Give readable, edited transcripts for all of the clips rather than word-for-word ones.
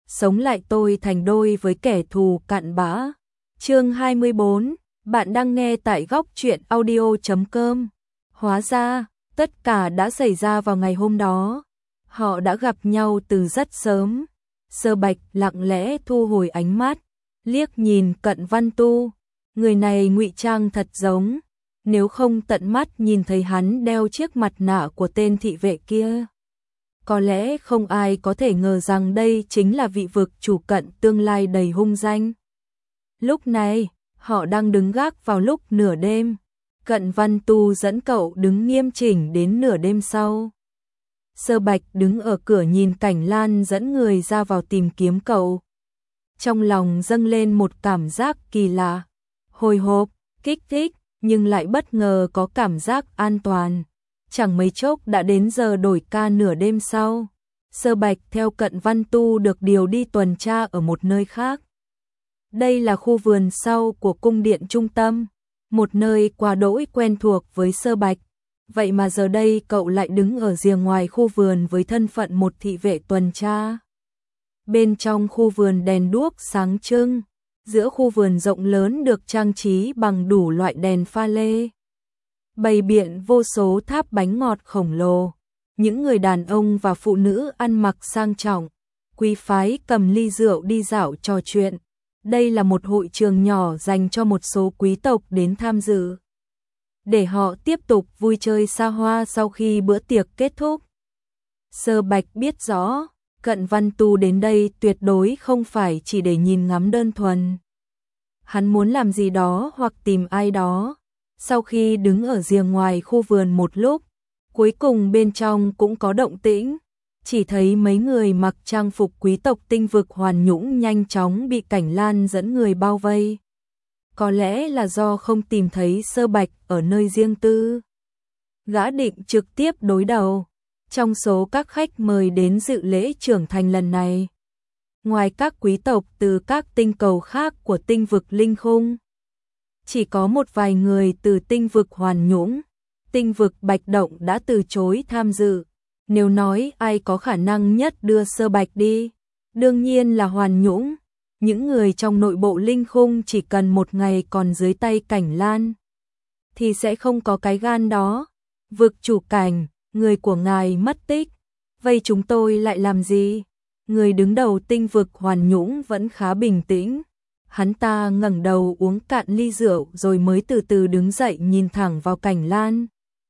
sống lại tôi thành đôi với kẻ thù cặn bã. Chương 24, bạn đang nghe tại góc truyện audio.com. Hóa ra, tất cả đã xảy ra vào ngày hôm đó. Họ đã gặp nhau từ rất sớm. Sơ Bạch lặng lẽ thu hồi ánh mắt, liếc nhìn Cận Văn Tu. Người này ngụy trang thật giống, nếu không tận mắt nhìn thấy hắn đeo chiếc mặt nạ của tên thị vệ kia, có lẽ không ai có thể ngờ rằng đây chính là vị vực chủ Cận tương lai đầy hung danh. Lúc này, họ đang đứng gác vào lúc nửa đêm. Cận Văn Tu dẫn cậu đứng nghiêm chỉnh đến nửa đêm sau. Sơ Bạch đứng ở cửa nhìn Cảnh Lan dẫn người ra vào tìm kiếm cậu. Trong lòng dâng lên một cảm giác kỳ lạ, hồi hộp, kích thích, nhưng lại bất ngờ có cảm giác an toàn. Chẳng mấy chốc đã đến giờ đổi ca nửa đêm sau. Sơ Bạch theo Cận Văn Tu được điều đi tuần tra ở một nơi khác. Đây là khu vườn sau của cung điện trung tâm, một nơi quá đỗi quen thuộc với Sơ Bạch. Vậy mà giờ đây cậu lại đứng ở rìa ngoài khu vườn với thân phận một thị vệ tuần tra. Bên trong khu vườn đèn đuốc sáng trưng, giữa khu vườn rộng lớn được trang trí bằng đủ loại đèn pha lê. Bày biện vô số tháp bánh ngọt khổng lồ, những người đàn ông và phụ nữ ăn mặc sang trọng, quý phái cầm ly rượu đi dạo trò chuyện. Đây là một hội trường nhỏ dành cho một số quý tộc đến tham dự, để họ tiếp tục vui chơi xa hoa sau khi bữa tiệc kết thúc. Sơ Bạch biết rõ, Cận Văn Tu đến đây tuyệt đối không phải chỉ để nhìn ngắm đơn thuần. Hắn muốn làm gì đó hoặc tìm ai đó. Sau khi đứng ở rìa ngoài khu vườn một lúc, cuối cùng bên trong cũng có động tĩnh. Chỉ thấy mấy người mặc trang phục quý tộc tinh vực Hoàn Nhũng nhanh chóng bị Cảnh Lan dẫn người bao vây. Có lẽ là do không tìm thấy Sơ Bạch ở nơi riêng tư, gã định trực tiếp đối đầu. Trong số các khách mời đến dự lễ trưởng thành lần này, ngoài các quý tộc từ các tinh cầu khác của tinh vực Linh Khung, chỉ có một vài người từ tinh vực Hoàn Nhũng, tinh vực Bạch Động đã từ chối tham dự. Nếu nói ai có khả năng nhất đưa Sơ Bạch đi, đương nhiên là Hoàn Nhũng. Những người trong nội bộ Linh Khung chỉ cần một ngày còn dưới tay Cảnh Lan thì sẽ không có cái gan đó. Vực chủ Cảnh, người của ngài mất tích, vậy chúng tôi lại làm gì? Người đứng đầu tinh vực Hoàn Nhũng vẫn khá bình tĩnh. Hắn ta ngẩng đầu uống cạn ly rượu rồi mới từ từ đứng dậy nhìn thẳng vào Cảnh Lan.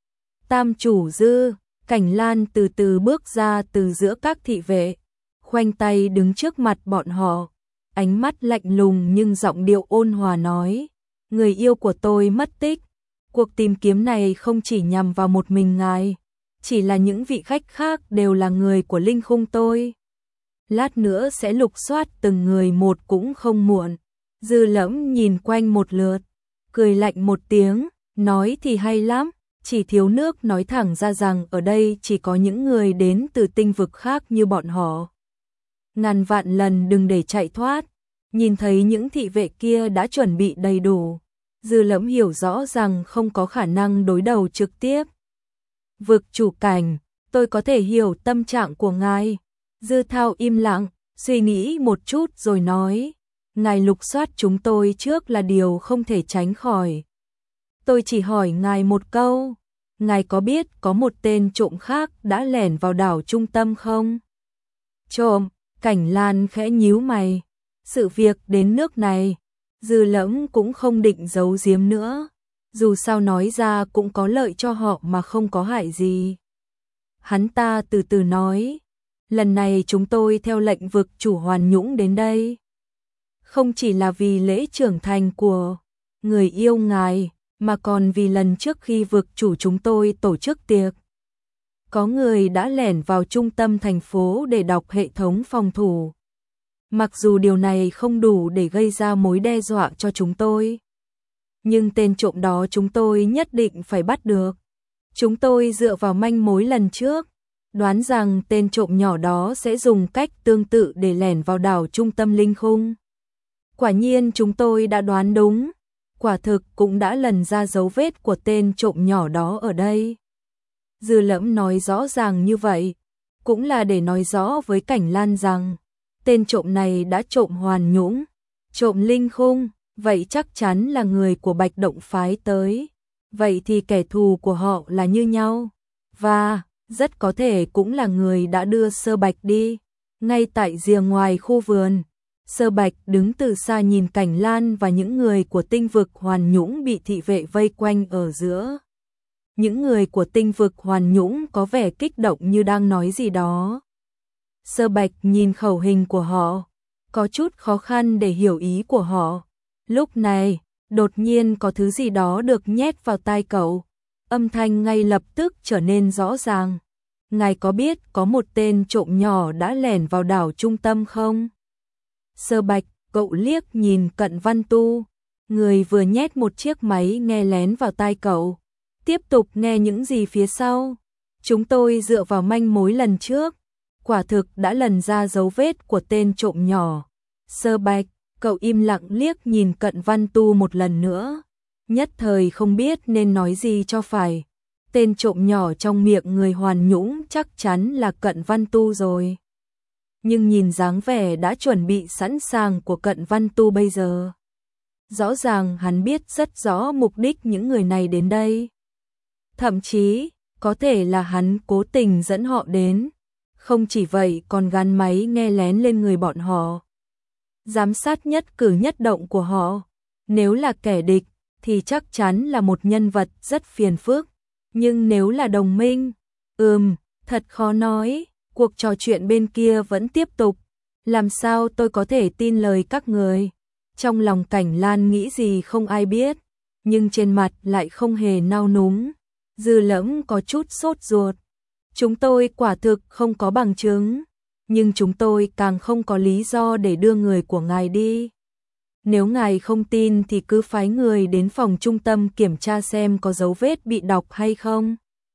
Tam chủ Dư. Cảnh Lan từ từ bước ra từ giữa các thị vệ, khoanh tay đứng trước mặt bọn họ, ánh mắt lạnh lùng nhưng giọng điệu ôn hòa nói: người yêu của tôi mất tích. Cuộc tìm kiếm này không chỉ nhằm vào một mình ngài, chỉ là những vị khách khác đều là người của Linh Khung tôi. Lát nữa sẽ lục soát từng người một cũng không muộn. Dư Lẫm nhìn quanh một lượt, cười lạnh một tiếng, nói thì hay lắm, chỉ thiếu nước nói thẳng ra rằng ở đây chỉ có những người đến từ tinh vực khác như bọn họ. Ngàn vạn lần đừng để chạy thoát. Nhìn thấy những thị vệ kia đã chuẩn bị đầy đủ, Dư Lẫm hiểu rõ rằng không có khả năng đối đầu trực tiếp. Vực chủ Cảnh, tôi có thể hiểu tâm trạng của ngài. Dư Thao im lặng, suy nghĩ một chút rồi nói: ngài lục soát chúng tôi trước là điều không thể tránh khỏi. Tôi chỉ hỏi ngài một câu, ngài có biết có một tên trộm khác đã lẻn vào đảo trung tâm không? Trộm? Cảnh Lan khẽ nhíu mày. Sự việc đến nước này, Dư Lẫm cũng không định giấu giếm nữa. Dù sao nói ra cũng có lợi cho họ mà không có hại gì. Hắn ta từ từ nói: lần này chúng tôi theo lệnh vực chủ Hoàn Nhũng đến đây, không chỉ là vì lễ trưởng thành của người yêu ngài, mà còn vì lần trước khi vực chủ chúng tôi tổ chức tiệc, có người đã lẻn vào trung tâm thành phố để đọc hệ thống phòng thủ. Mặc dù điều này không đủ để gây ra mối đe dọa cho chúng tôi, nhưng tên trộm đó chúng tôi nhất định phải bắt được. Chúng tôi dựa vào manh mối lần trước, đoán rằng tên trộm nhỏ đó sẽ dùng cách tương tự để lẻn vào đảo trung tâm Linh Khung. Quả nhiên chúng tôi đã đoán đúng, quả thực cũng đã lần ra dấu vết của tên trộm nhỏ đó ở đây. Dư Lẫm nói rõ ràng như vậy, cũng là để nói rõ với Cảnh Lan rằng tên trộm này đã trộm Hoàn Nhũng, trộm Linh Khung, vậy chắc chắn là người của Bạch Động phái tới. Vậy thì kẻ thù của họ là như nhau, và rất có thể cũng là người đã đưa Sơ Bạch đi. Ngay tại rìa ngoài khu vườn, Sơ Bạch đứng từ xa nhìn Cảnh Lan và những người của tinh vực Hoàn Nhũng bị thị vệ vây quanh ở giữa. Những người của tinh vực Hoàn Nhũng có vẻ kích động như đang nói gì đó. Sơ Bạch nhìn khẩu hình của họ, có chút khó khăn để hiểu ý của họ. Lúc này, đột nhiên có thứ gì đó được nhét vào tai cậu. Âm thanh ngay lập tức trở nên rõ ràng. Ngài có biết có một tên trộm nhỏ đã lẻn vào đảo trung tâm không? Sơ Bạch, cậu liếc nhìn Cận Văn Tu, người vừa nhét một chiếc máy nghe lén vào tai cậu. Tiếp tục nghe những gì phía sau. Chúng tôi dựa vào manh mối lần trước, quả thực đã lần ra dấu vết của tên trộm nhỏ. Sơ Bạch, cậu im lặng liếc nhìn Cận Văn Tu một lần nữa, nhất thời không biết nên nói gì cho phải. Tên trộm nhỏ trong miệng người Hoàn Nhũng chắc chắn là Cận Văn Tu rồi. Nhưng nhìn dáng vẻ đã chuẩn bị sẵn sàng của Cận Văn Tu bây giờ, rõ ràng hắn biết rất rõ mục đích những người này đến đây. Thậm chí, có thể là hắn cố tình dẫn họ đến. Không chỉ vậy còn gắn máy nghe lén lên người bọn họ, giám sát nhất cử nhất động của họ. Nếu là kẻ địch thì chắc chắn là một nhân vật rất phiền phức. Nhưng nếu là đồng minh, thật khó nói. Cuộc trò chuyện bên kia vẫn tiếp tục. Làm sao tôi có thể tin lời các người? Trong lòng Cảnh Lan nghĩ gì không ai biết, nhưng trên mặt lại không hề nao núng. Dư Lẫm có chút sốt ruột. Chúng tôi quả thực không có bằng chứng, nhưng chúng tôi càng không có lý do để đưa người của ngài đi. Nếu ngài không tin thì cứ phái người đến phòng trung tâm kiểm tra xem có dấu vết bị đọc hay không.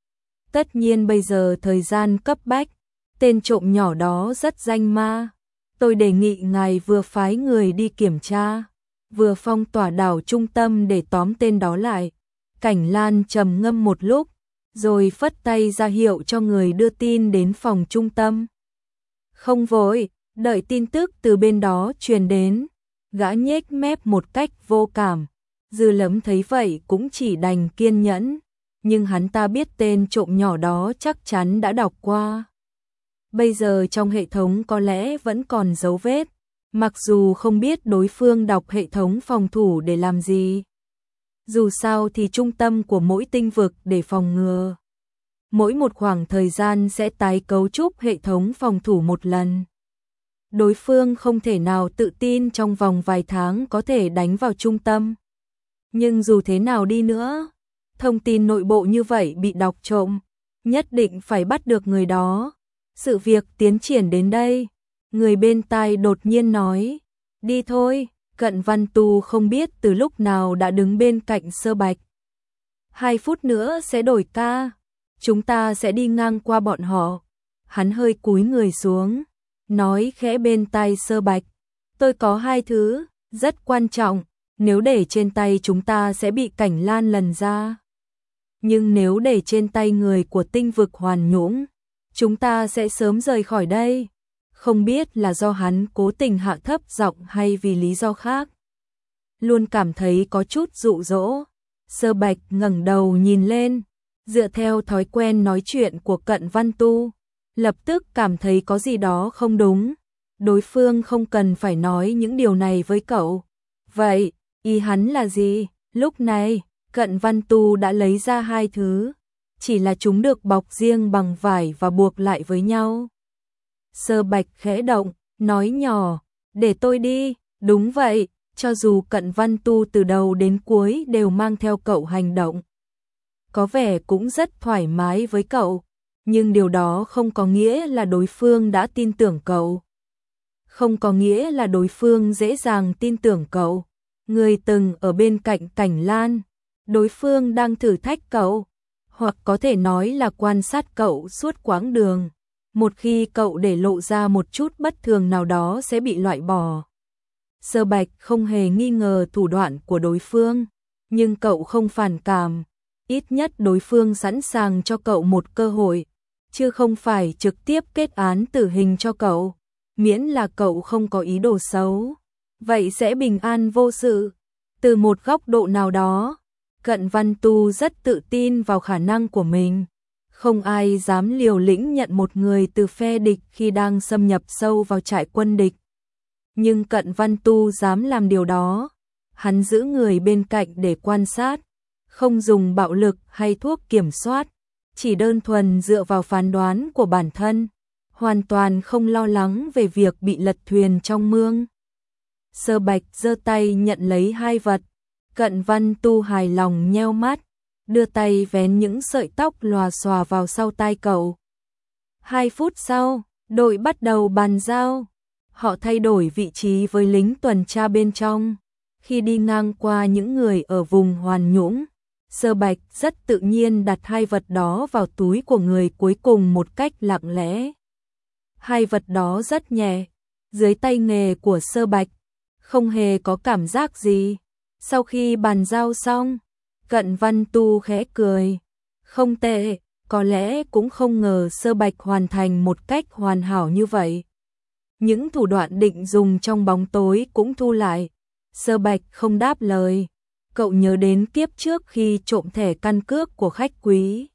Tất nhiên bây giờ thời gian cấp bách, tên trộm nhỏ đó rất danh ma. Tôi đề nghị ngài vừa phái người đi kiểm tra, vừa phong tỏa đảo trung tâm để tóm tên đó lại. Cảnh Lan trầm ngâm một lúc, rồi phất tay ra hiệu cho người đưa tin đến phòng trung tâm. Không vội, đợi tin tức từ bên đó truyền đến. Gã nhếch mép một cách vô cảm. Dư Lẫm thấy vậy cũng chỉ đành kiên nhẫn, nhưng hắn ta biết tên trộm nhỏ đó chắc chắn đã đọc qua. Bây giờ trong hệ thống có lẽ vẫn còn dấu vết, mặc dù không biết đối phương đọc hệ thống phòng thủ để làm gì. Dù sao thì trung tâm của mỗi tinh vực để phòng ngừa. Mỗi một khoảng thời gian sẽ tái cấu trúc hệ thống phòng thủ một lần. Đối phương không thể nào tự tin trong vòng vài tháng có thể đánh vào trung tâm. Nhưng dù thế nào đi nữa, thông tin nội bộ như vậy bị đọc trộm, nhất định phải bắt được người đó. Sự việc tiến triển đến đây, người bên tai đột nhiên nói, đi thôi. Cận Văn Tu không biết từ lúc nào đã đứng bên cạnh Sơ Bạch. 2 phút nữa sẽ đổi ca, chúng ta sẽ đi ngang qua bọn họ. Hắn hơi cúi người xuống, nói khẽ bên tai Sơ Bạch, tôi có 2 thứ rất quan trọng, nếu để trên tay chúng ta sẽ bị Cảnh Lan lần ra. Nhưng nếu để trên tay người của tinh vực Hoàn Nhũng, chúng ta sẽ sớm rời khỏi đây. Không biết là do hắn cố tình hạ thấp giọng hay vì lý do khác. Luôn cảm thấy có chút dụ dỗ. Sơ Bạch ngẩng đầu nhìn lên, dựa theo thói quen nói chuyện của Cận Văn Tu, lập tức cảm thấy có gì đó không đúng. Đối phương không cần phải nói những điều này với cậu. Vậy, ý hắn là gì? Lúc này, Cận Văn Tu đã lấy ra 2 thứ, chỉ là chúng được bọc riêng bằng vải và buộc lại với nhau. Sơ Bạch khẽ động, nói nhỏ, để tôi đi. Đúng vậy, cho dù Cận Văn Tu từ đầu đến cuối đều mang theo cậu hành động, có vẻ cũng rất thoải mái với cậu, nhưng điều đó không có nghĩa là đối phương đã tin tưởng cậu. Không có nghĩa là đối phương dễ dàng tin tưởng cậu. Người từng ở bên cạnh Cảnh Lan, đối phương đang thử thách cậu, hoặc có thể nói là quan sát cậu suốt quãng đường. Một khi cậu để lộ ra một chút bất thường nào đó sẽ bị loại bỏ. Sơ Bạch không hề nghi ngờ thủ đoạn của đối phương, nhưng cậu không phản cảm. Ít nhất đối phương sẵn sàng cho cậu một cơ hội, chứ không phải trực tiếp kết án tử hình cho cậu. miễn là cậu không có ý đồ xấu, vậy sẽ bình an vô sự. Từ một góc độ nào đó, Cận Văn Tu rất tự tin vào khả năng của mình. Không ai dám liều lĩnh nhận một người từ phe địch khi đang xâm nhập sâu vào trại quân địch. Nhưng Cận Văn Tu dám làm điều đó. Hắn giữ người bên cạnh để quan sát, không dùng bạo lực hay thuốc kiểm soát, chỉ đơn thuần dựa vào phán đoán của bản thân, hoàn toàn không lo lắng về việc bị lật thuyền trong mương. Sơ Bạch giơ tay nhận lấy hai vật, Cận Văn Tu hài lòng nheo mắt, đưa tay vén những sợi tóc lòa xòa vào sau tai cậu. 2 phút sau, đội bắt đầu bàn giao. Họ thay đổi vị trí với lính tuần tra bên trong. Khi đi ngang qua những người ở vùng Hoàn Nhũng, Sơ Bạch rất tự nhiên đặt hai vật đó vào túi của người cuối cùng một cách lặng lẽ. Hai vật đó rất nhẹ, dưới tay nghề của Sơ Bạch, không hề có cảm giác gì. Sau khi bàn giao xong, Cận Văn Tu khẽ cười. Không tệ, có lẽ cũng không ngờ Sơ Bạch hoàn thành một cách hoàn hảo như vậy. Những thủ đoạn định dùng trong bóng tối cũng thu lại. Sơ Bạch không đáp lời. Cậu nhớ đến kiếp trước khi trộm thẻ căn cước của khách quý.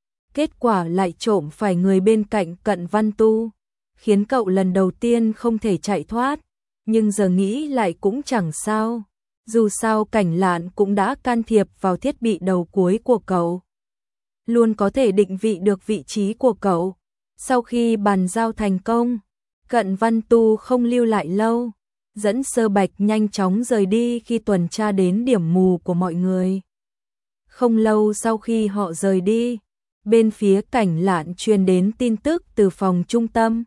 Kết quả lại trộm phải người bên cạnh Cận Văn Tu, khiến cậu lần đầu tiên không thể chạy thoát. Nhưng giờ nghĩ lại cũng chẳng sao. Dù sao Cảnh Lạn cũng đã can thiệp vào thiết bị đầu cuối của cậu, luôn có thể định vị được vị trí của cậu. Sau khi bàn giao thành công, Cận Văn Tu không lưu lại lâu, dẫn Sơ Bạch nhanh chóng rời đi khi tuần tra đến điểm mù của mọi người. Không lâu sau khi họ rời đi, bên phía Cảnh Lạn truyền đến tin tức từ phòng trung tâm.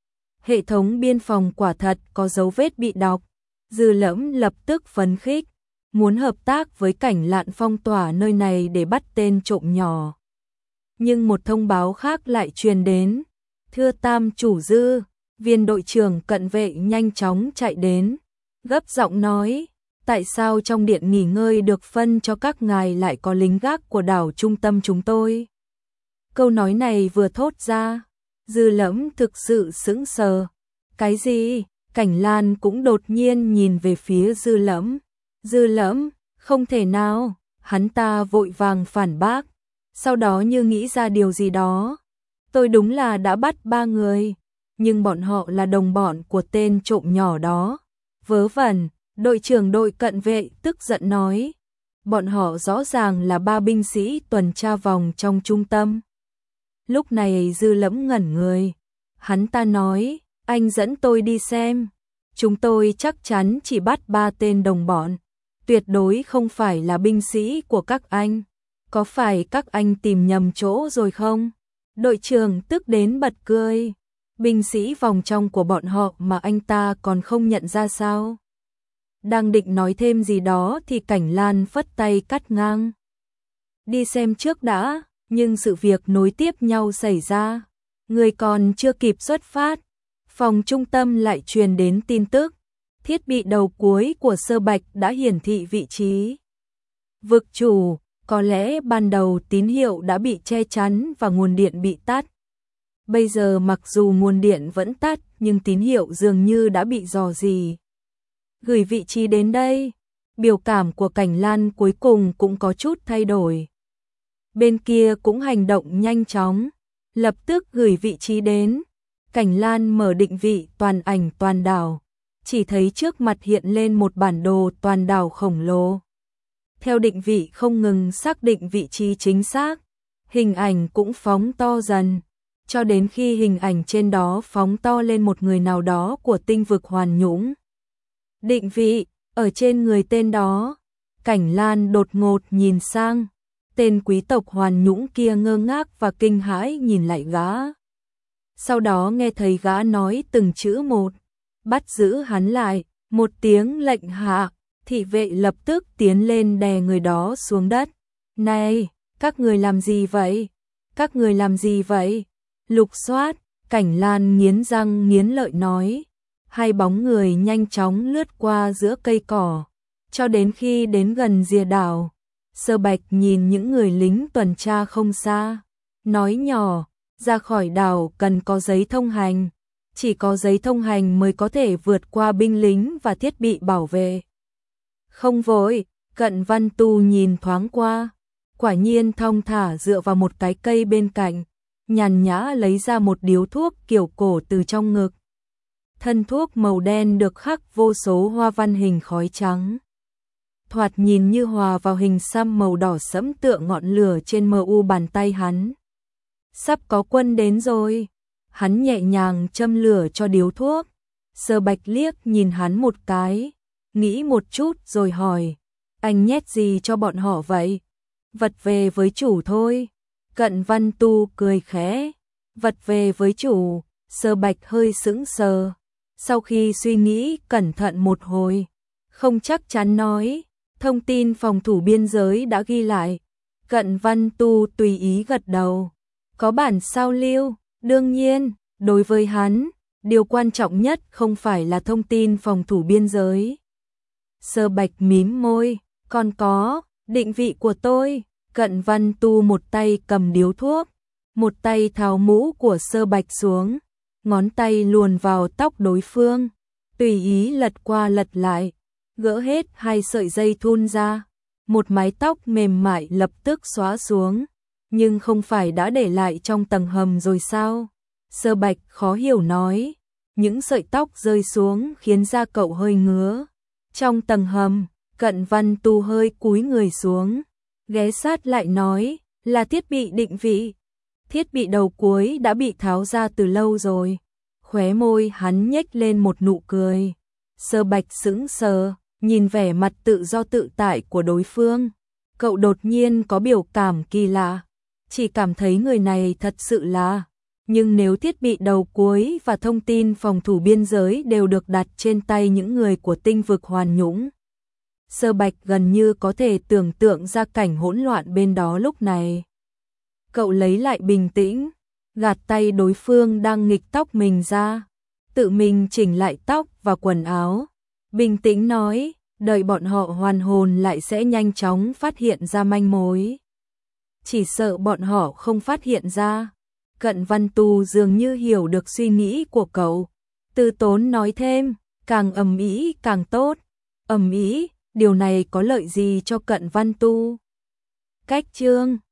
Hệ thống biên phòng quả thật có dấu vết bị đọc. Dư Lẫm lập tức phấn khích, muốn hợp tác với Cảnh Lạn phong tỏa nơi này để bắt tên trộm nhỏ. Nhưng một thông báo khác lại truyền đến. Thưa Tam chủ Dư, viên đội trưởng cận vệ nhanh chóng chạy đến, gấp giọng nói, tại sao trong điện nghỉ ngơi được phân cho các ngài lại có lính gác của đảo trung tâm chúng tôi? Câu nói này vừa thốt ra, Dư Lẫm thực sự sững sờ. Cái gì? Cảnh Lan cũng đột nhiên nhìn về phía Dư Lẫm. Dư Lẫm, không thể nào, hắn ta vội vàng phản bác. Sau đó như nghĩ ra điều gì đó. Tôi đúng là đã bắt 3 người, nhưng bọn họ là đồng bọn của tên trộm nhỏ đó. Vớ vẩn, đội trưởng đội cận vệ tức giận nói. Bọn họ rõ ràng là 3 binh sĩ tuần tra vòng trong trung tâm. Lúc này Dư Lẫm ngẩn người. Hắn ta nói, anh dẫn tôi đi xem. Chúng tôi chắc chắn chỉ bắt 3 tên đồng bọn. Tuyệt đối không phải là binh sĩ của các anh. Có phải các anh tìm nhầm chỗ rồi không? Đội trưởng tức đến bật cười. Binh sĩ vòng trong của bọn họ mà anh ta còn không nhận ra sao? Đang định nói thêm gì đó thì Cảnh Lan phất tay cắt ngang. Đi xem trước đã, nhưng sự việc nối tiếp nhau xảy ra. Người còn chưa kịp xuất phát, phòng trung tâm lại truyền đến tin tức. Thiết bị đầu cuối của Sơ Bạch đã hiển thị vị trí. Vực chủ, có lẽ ban đầu tín hiệu đã bị che chắn và nguồn điện bị tắt. Bây giờ mặc dù nguồn điện vẫn tắt nhưng tín hiệu dường như đã bị rò rỉ. Gửi vị trí đến đây, biểu cảm của Cảnh Lan cuối cùng cũng có chút thay đổi. Bên kia cũng hành động nhanh chóng, lập tức gửi vị trí đến. Cảnh Lan mở định vị toàn ảnh toàn đảo, chỉ thấy trước mặt hiện lên một bản đồ toàn đảo khổng lồ. Theo định vị không ngừng xác định vị trí chính xác, hình ảnh cũng phóng to dần, cho đến khi hình ảnh trên đó phóng to lên một người nào đó của tinh vực Hoàn Nhũng. Định vị, ở trên người tên đó. Cảnh Lan đột ngột nhìn sang, tên quý tộc Hoàn Nhũng kia ngơ ngác và kinh hãi nhìn lại gã. Sau đó nghe thấy gã nói từng chữ một, bắt giữ hắn lại, một tiếng lệnh hạ, thị vệ lập tức tiến lên đè người đó xuống đất. Này, các người làm gì vậy? Các người làm gì vậy? Lục soát, Cảnh Lan nghiến răng nghiến lợi nói. Hai bóng người nhanh chóng lướt qua giữa cây cỏ, cho đến khi đến gần rìa đảo. Sơ Bạch nhìn những người lính tuần tra không xa, nói nhỏ, ra khỏi đảo cần có giấy thông hành. chỉ có giấy thông hành mới có thể vượt qua binh lính và thiết bị bảo vệ. Không vội, Cận Văn Tu nhìn thoáng qua, quả nhiên thong thả dựa vào một cái cây bên cạnh, nhàn nhã lấy ra một điếu thuốc kiểu cổ từ trong ngực. Thân thuốc màu đen được khắc vô số hoa văn hình khói trắng. Thoạt nhìn như hòa vào hình xăm màu đỏ sẫm tựa ngọn lửa trên mu bàn tay hắn. Sắp có quân đến rồi. Hắn nhẹ nhàng châm lửa cho điếu thuốc. Sở Bạch liếc nhìn hắn một cái, nghĩ một chút rồi hỏi, anh nhét gì cho bọn họ vậy? Vật về với chủ thôi. Cận Văn Tu cười khẽ, vật về với chủ. Sở Bạch hơi sững sờ, sau khi suy nghĩ cẩn thận một hồi, không chắc chắn nói, thông tin phòng thủ biên giới đã ghi lại. Cận Văn Tu tùy ý gật đầu, có bản sao lưu, đương nhiên, đối với hắn, điều quan trọng nhất không phải là thông tin phòng thủ biên giới. Sở Bạch mím môi, còn có, định vị của tôi. Cận Văn Tu một tay cầm điếu thuốc, một tay tháo mũ của Sở Bạch xuống, ngón tay luồn vào tóc đối phương, tùy ý lật qua lật lại, gỡ hết 2 sợi dây thun ra, một mái tóc mềm mại lập tức xóa xuống, nhưng không phải đã để lại trong tầng hầm rồi sao? Sở Bạch khó hiểu nói, những sợi tóc rơi xuống khiến da cậu hơi ngứa. Trong tầng hầm, Cận Văn Tu hơi cúi người xuống, ghé sát lại nói, là thiết bị định vị. Thiết bị đầu cuối đã bị tháo ra từ lâu rồi. Khóe môi hắn nhếch lên một nụ cười. Sở Bạch sững sờ, nhìn vẻ mặt tự do tự tại của đối phương. Cậu đột nhiên có biểu cảm kỳ lạ, chỉ cảm thấy người này thật sự là. Nhưng nếu thiết bị đầu cuối và thông tin phòng thủ biên giới đều được đặt trên tay những người của tinh vực Hoàn Nhũng, Sở Bạch gần như có thể tưởng tượng ra cảnh hỗn loạn bên đó lúc này. Cậu lấy lại bình tĩnh, gạt tay đối phương đang nghịch tóc mình ra, tự mình chỉnh lại tóc và quần áo, bình tĩnh nói, đợi bọn họ hoàn hồn lại sẽ nhanh chóng phát hiện ra manh mối. Chỉ sợ bọn họ không phát hiện ra. Cận Văn Tu dường như hiểu được suy nghĩ của cậu, từ tốn nói thêm, càng ầm ĩ càng tốt. Ầm ĩ, điều này có lợi gì cho Cận Văn Tu? Cách chương